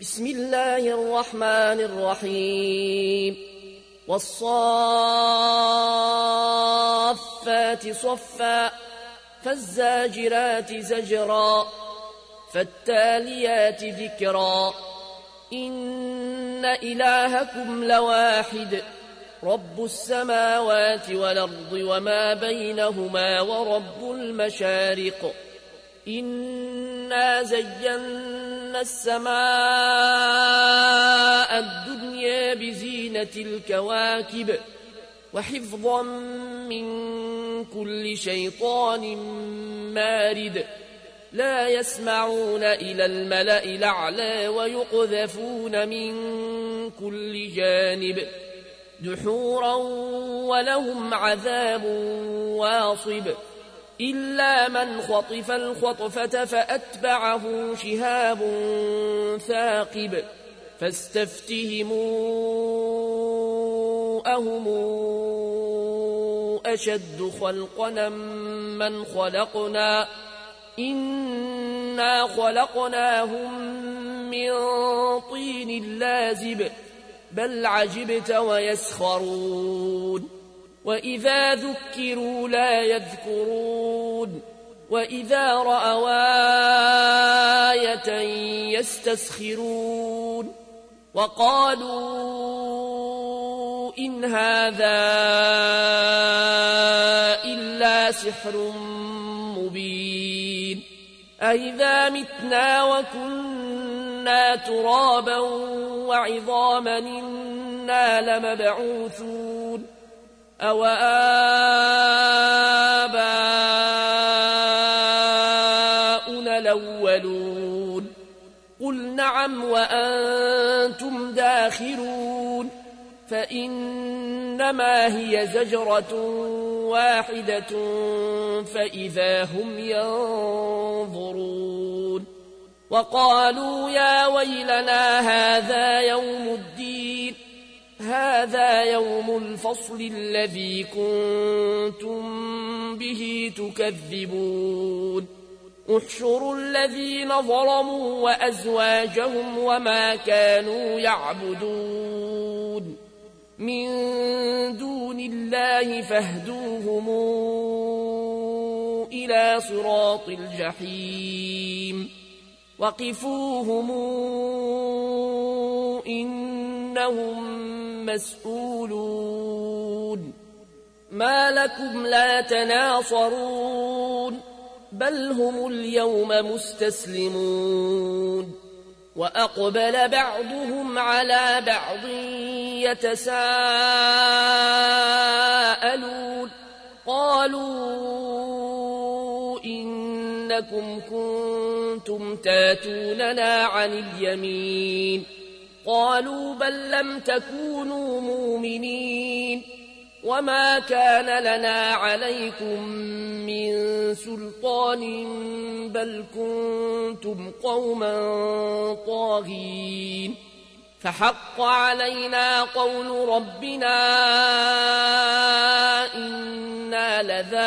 بسم الله الرحمن الرحيم والصافات صفا فالزاجرات زجرا فالتاليات ذكرا إن إلهكم لواحد رب السماوات والأرض وما بينهما ورب المشارق إنا زينا السماء الدنيا بزينة الكواكب وحفظا من كل شيطان مارد لا يسمعون إلى الملأ الأعلى ويقذفون من كل جانب دحورا ولهم عذاب واصب إلا من خطف الخطفة فأتبعه شهاب ثاقب فاستفتهموا أهم أشد خلقنا من خلقنا إنا خلقناهم من طين لازب بل عجبت ويسخرون وإذا ذكروا لا يذكرون وإذا رأوا آية يستسخرون وقالوا إن هذا إلا سحر مبين أئذا متنا وكنا ترابا وعظاما إنا لمبعوثون أو آباؤنا الأولون قل نعم وأنتم داخرون فإنما هي زجرة واحدة فإذا هم ينظرون وقالوا يا ويلنا هذا يوم الدين هذا يوم الفصل الذي كنتم به تكذبون احشروا الذين ظلموا وأزواجهم وما كانوا يعبدون من دون الله فاهدوهم إلى صراط الجحيم وقفوهم إنهم مسؤولون ما لكم لا تناصرون بل هم اليوم مستسلمون وأقبل بعضهم على بعض يتساءلون قالوا إنكم كنتم تاتوننا عن اليمين قالوا بل لم تكونوا مؤمنين وما كان لنا عليكم من سلطان بل كنتم قوما طاغين فحق علينا قول ربنا إنا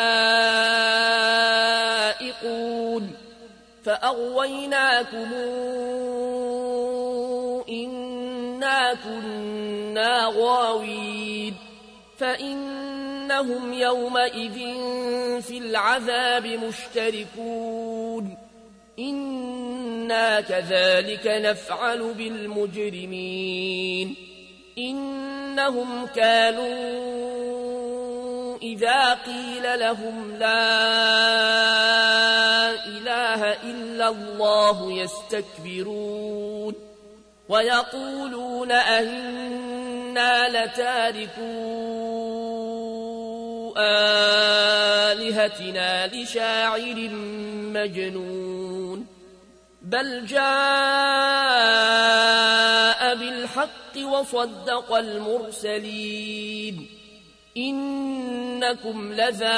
لذائقون فأغويناكم إنا كنا غاوين فإنهم يومئذ في العذاب مشتركون إنا كذلك نفعل بالمجرمين إنهم كانوا إذا قيل لهم لا إله إلا الله يستكبرون ويقولون أئنا لتاركو آلهتنا لشاعر مجنون بل جاء بالحق وصدق المرسلين إنكم لذائق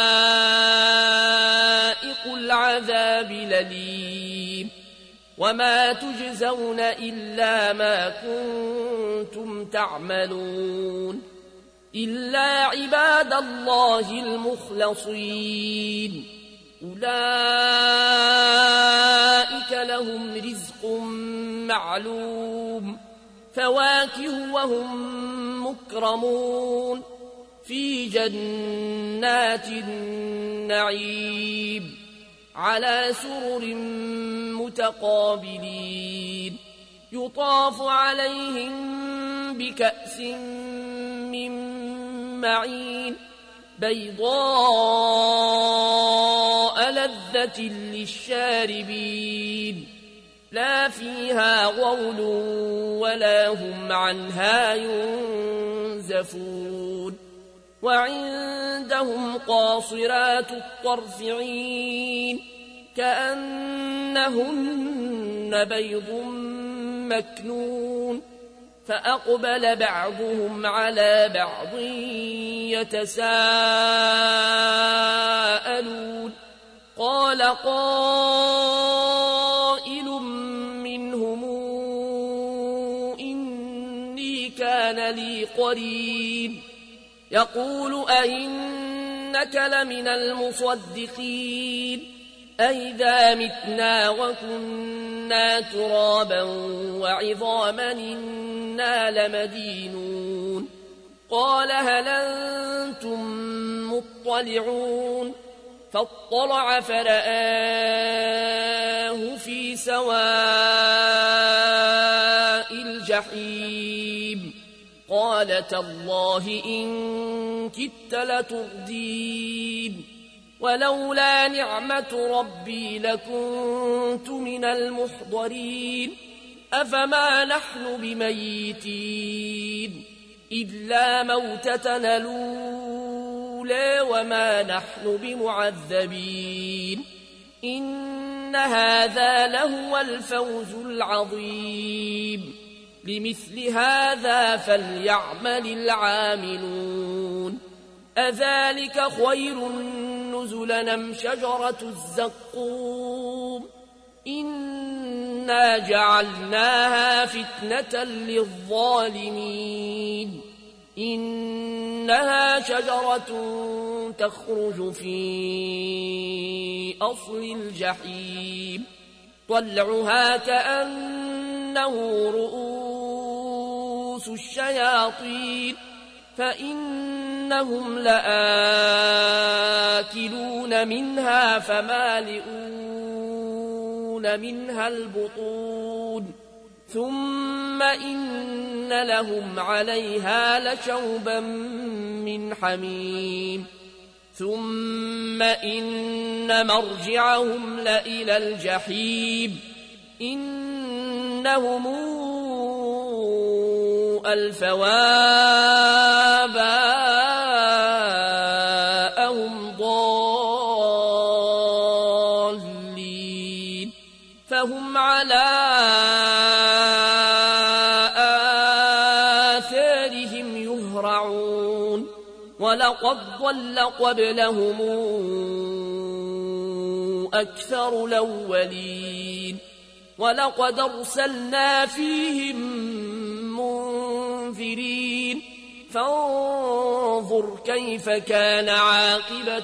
العذاب الأليم وما تجزون إلا ما كنتم تعملون إلا عباد الله المخلصين أولئك لهم رزق معلوم فواكه وهم مكرمون في جنات النعيم على سرر متقابلين يطاف عليهم بكأس من معين بيضاء لذة للشاربين لا فيها غول ولا هم عنها ينزفون وعندهم قاصرات الطرف عين كأنهن بيض مكنون فأقبل بعضهم على بعض يتساءلون قال قائل منهم إني كان لي قرين يقول أئنك لمن المصدقين أئذا متنا وكنا ترابا وعظاما إنا لمدينون قال هل أنتم مطلعون فاطلع فرآه في سواء الجحيم قال تالله إن كدت لتردين ولولا نعمة ربي لكنت من المحضرين أفما نحن بميتين إلا موتتنا الأولى وما نحن بمعذبين إن هذا لهو الفوز العظيم لمثل هذا فليعمل العاملون أذلك خير نزلا أم شجرة الزقوم إنا جعلناها فتنة للظالمين إنها شجرة تخرج في أصل الجحيم طلعها كأنه رؤوس الشياطين فإنهم لآكلون منها فمالئون منها البطون ثم إن لهم عليها لشوبا من حميم ثم إن مرجعهم لإلى الجحيم إنهم ألفوا آباءهم ضالين فهم على آثارهم يهرعون ولقد ضل قبلهم أكثر الأولين ولقد أرسلنا فيهم منذرين فانظر كيف كان عاقبة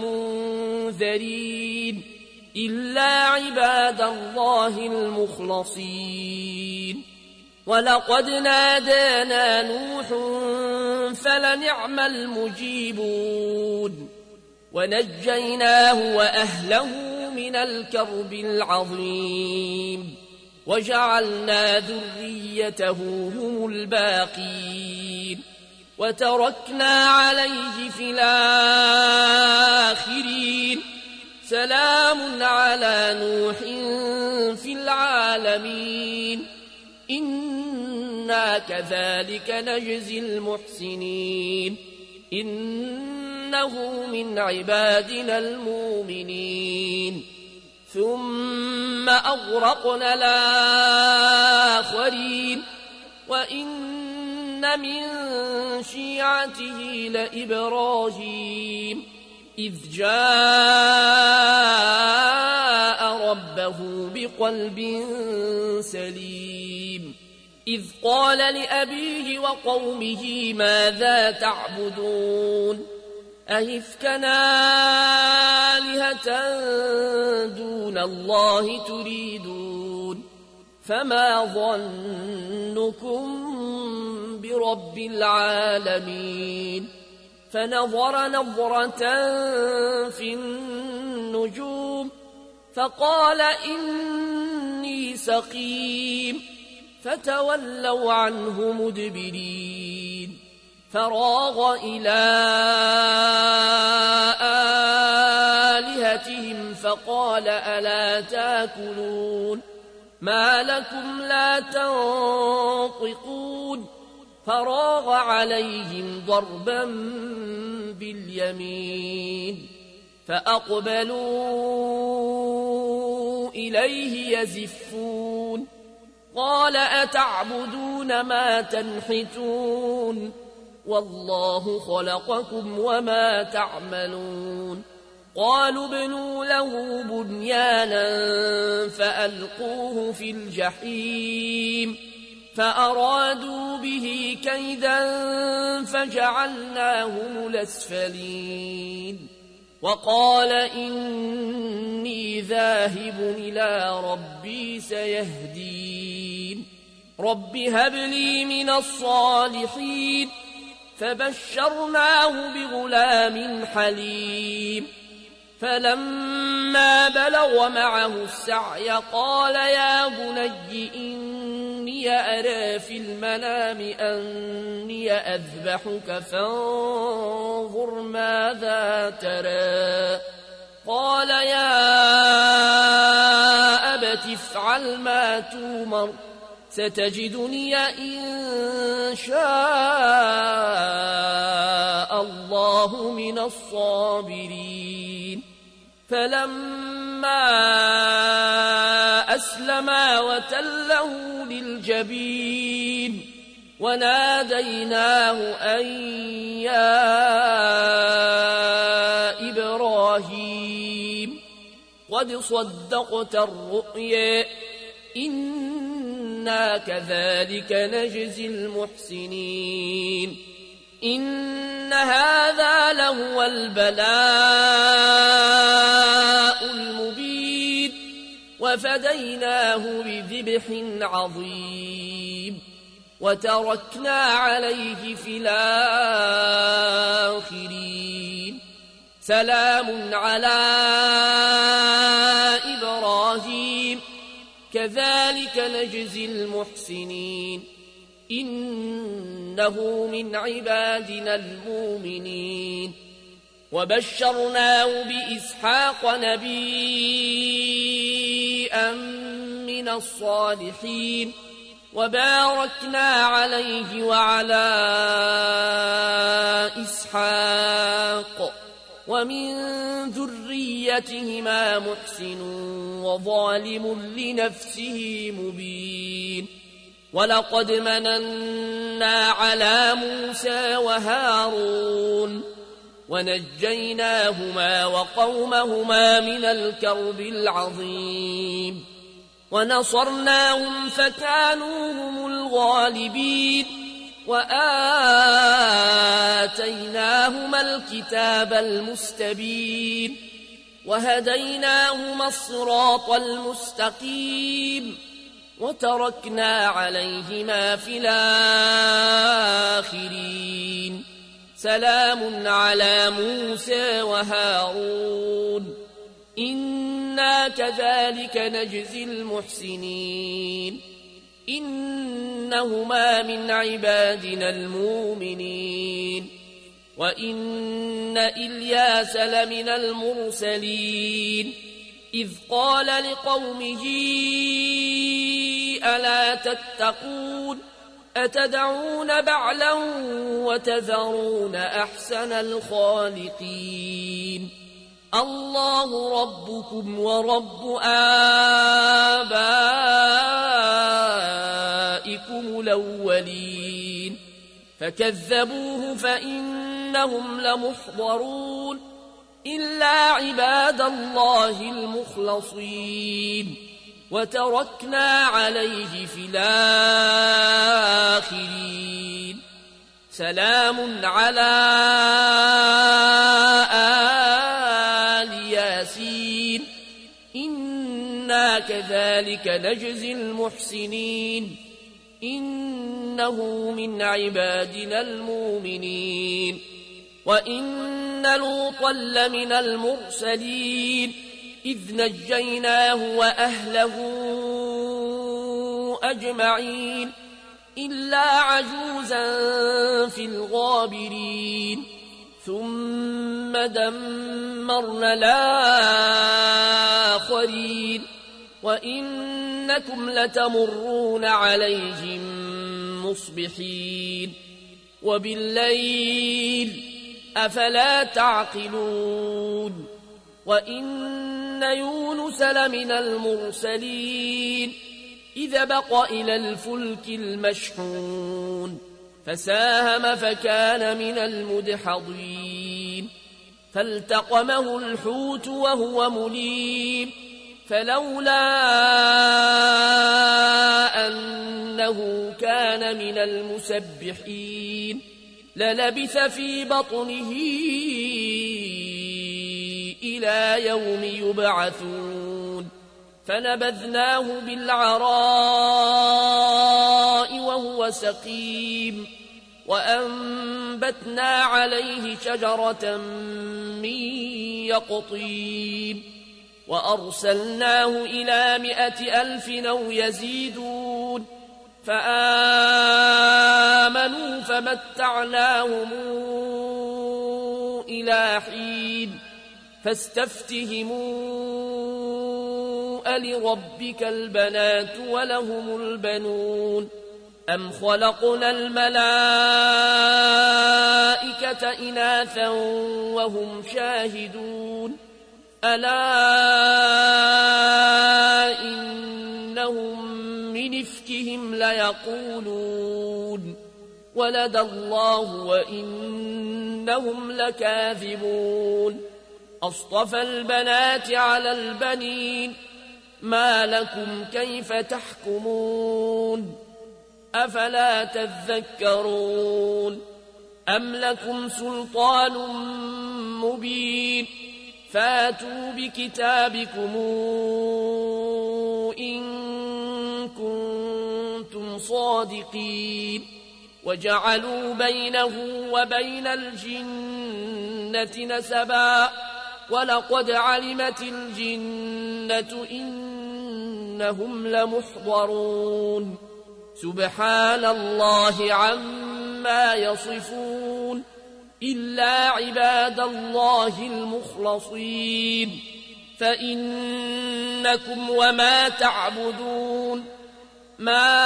المنذرين إلا عباد الله المخلصين ولقد نادانا نوح فلنعم المجيبون ونجيناه وأهله من الكرب العظيم وجعلنا ذريته هم الباقين وتركنا عليه في الآخرين سلام على نوح في العالمين إنا كذلك نجزي المحسنين إنه من عبادنا المؤمنين ثم أغرقنا الآخرين وإن من شيعته لإبراهيم إذ جاء ربه بقلب سليم إذ قال لأبيه وقومه ماذا تعبدون أئفكا آلهة دون الله تريدون فما ظنكم برب العالمين فنظر نظرة في النجوم فقال إني سقيم فتولوا عنه مدبرين فراغ إلى آلهتهم فقال ألا تاكلون ما لكم لا تنطقون فراغ عليهم ضربا باليمين فأقبلوا إليه يزفون قال أتعبدون ما تنحتون والله خلقكم وما تعملون قالوا ابنوا له بنيانا فألقوه في الجحيم فأرادوا به كيدا فجعلناهم الأسفلين وقال إني ذاهب إلى ربي سيهدين رب هب لي من الصالحين فبشرناه بغلام حليم فلما بلغ معه السعي قال يا بني إني أرى في المنام أني أذبحك فانظر ماذا ترى قال يا أبت افعل ما تومر ستجدني إن شاء الله من الصابرين فلما أسلما وتله للجبين وناديناه أن يا إبراهيم قد صدقت الرؤيا إنا كذلك نجزي المحسنين إن هذا لهو البلاء المبين وفديناه بذبح عظيم وتركنا عليه في الآخرين سلام على إبراهيم كذلك نجزي المحسنين إنه من عبادنا المؤمنين وبشرناه بإسحاق نبيا من الصالحين وباركنا عليه وعلى إسحاق ومن ذريتهما محسن وظالم لنفسه مبين ولقد مننا على موسى وهارون ونجيناهما وقومهما من الكرب العظيم ونصرناهم فكانوا هم الغالبين وآتيناهما الكتاب المستبين وهديناهما الصراط المستقيم وتركنا عليهما في الآخرين سلام على موسى وهارون إنا كذلك نجزي المحسنين إنهما من عبادنا المؤمنين وإن إلياس لمن المرسلين إذ قال لقومه ألا تتقون أتدعون بعلا وتذرون أحسن الخالقين الله ربكم ورب آبائكم الأولين فكذبوه فإنهم لمحضرون إلا عباد الله المخلصين وتركنا عليه في الآخرين سلام على كذلك نجزي المحسنين إنه من عبادنا المؤمنين وإن لوطا لمن المرسلين إذ نجيناه وأهله أجمعين إلا عجوزا في الغابرين ثم دمرنا الآخرين وإنكم لتمرون عليهم مصبحين وبالليل أفلا تعقلون وإن يونس لمن المرسلين إذا بق إلى الفلك المشحون فساهم فكان من المدحضين فالتقمه الحوت وهو مليم فلولا أنه كان من المسبحين للبث في بطنه إلى يوم يبعثون فنبذناه بالعراء وهو سقيم وأنبتنا عليه شجرة من يقطين وأرسلناه إلى 100,000 أو يزيدون فآمنوا فمتعناهم إلى حين فاستفتهموا ألربك البنات ولهم البنون أم خلقنا الملائكة إناثا وهم شاهدون ألا إنهم من إفكهم ليقولون ولد الله وإنهم لكاذبون أصطفى البنات على البنين ما لكم كيف تحكمون أفلا تذكرون أم لكم سلطان مبين فاتوا بكتابكم إن كنتم صادقين وجعلوا بينه وبين الجنة نسبا ولقد علمت الجنة إنهم لمحضرون سبحان الله عما يصفون إلا عباد الله المخلصين فإنكم وما تعبدون ما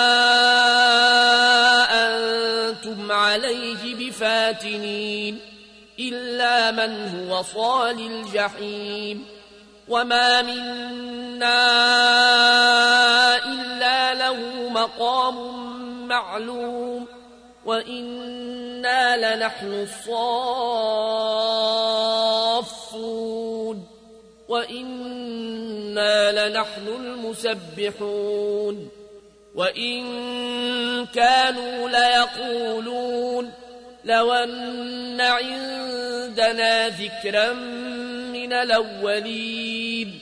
أنتم عليه بفاتنين إلا من هو صال الجحيم وما منا إلا له مقام معلوم وإنا لنحن الصافون وإنا لنحن المسبحون وإن كانوا ليقولون لو أن عندنا ذكرا من الأولين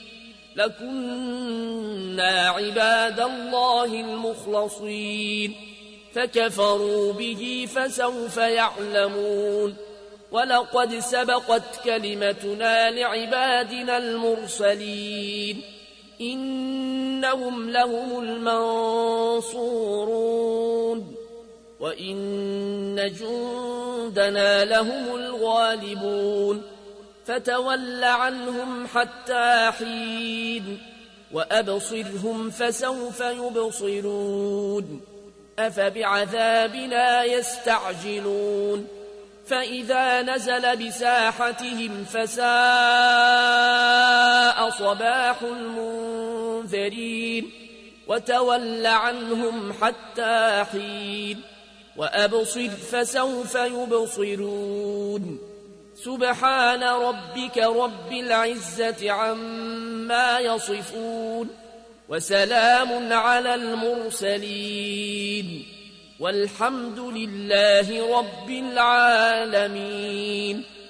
لكنا عباد الله المخلصين فكفروا به فسوف يعلمون ولقد سبقت كلمتنا لعبادنا المرسلين إنهم لهم المنصورون وإن جندنا لهم الغالبون فتول عنهم حتى حين وأبصرهم فسوف يبصرون أفبعذابنا يستعجلون فإذا نزل بساحتهم فساء صباح المنذرين وتول عنهم حتى حين وأبصر فسوف يبصرون سبحان ربك رب العزة عما يصفون وسلام على المرسلين والحمد لله رب العالمين.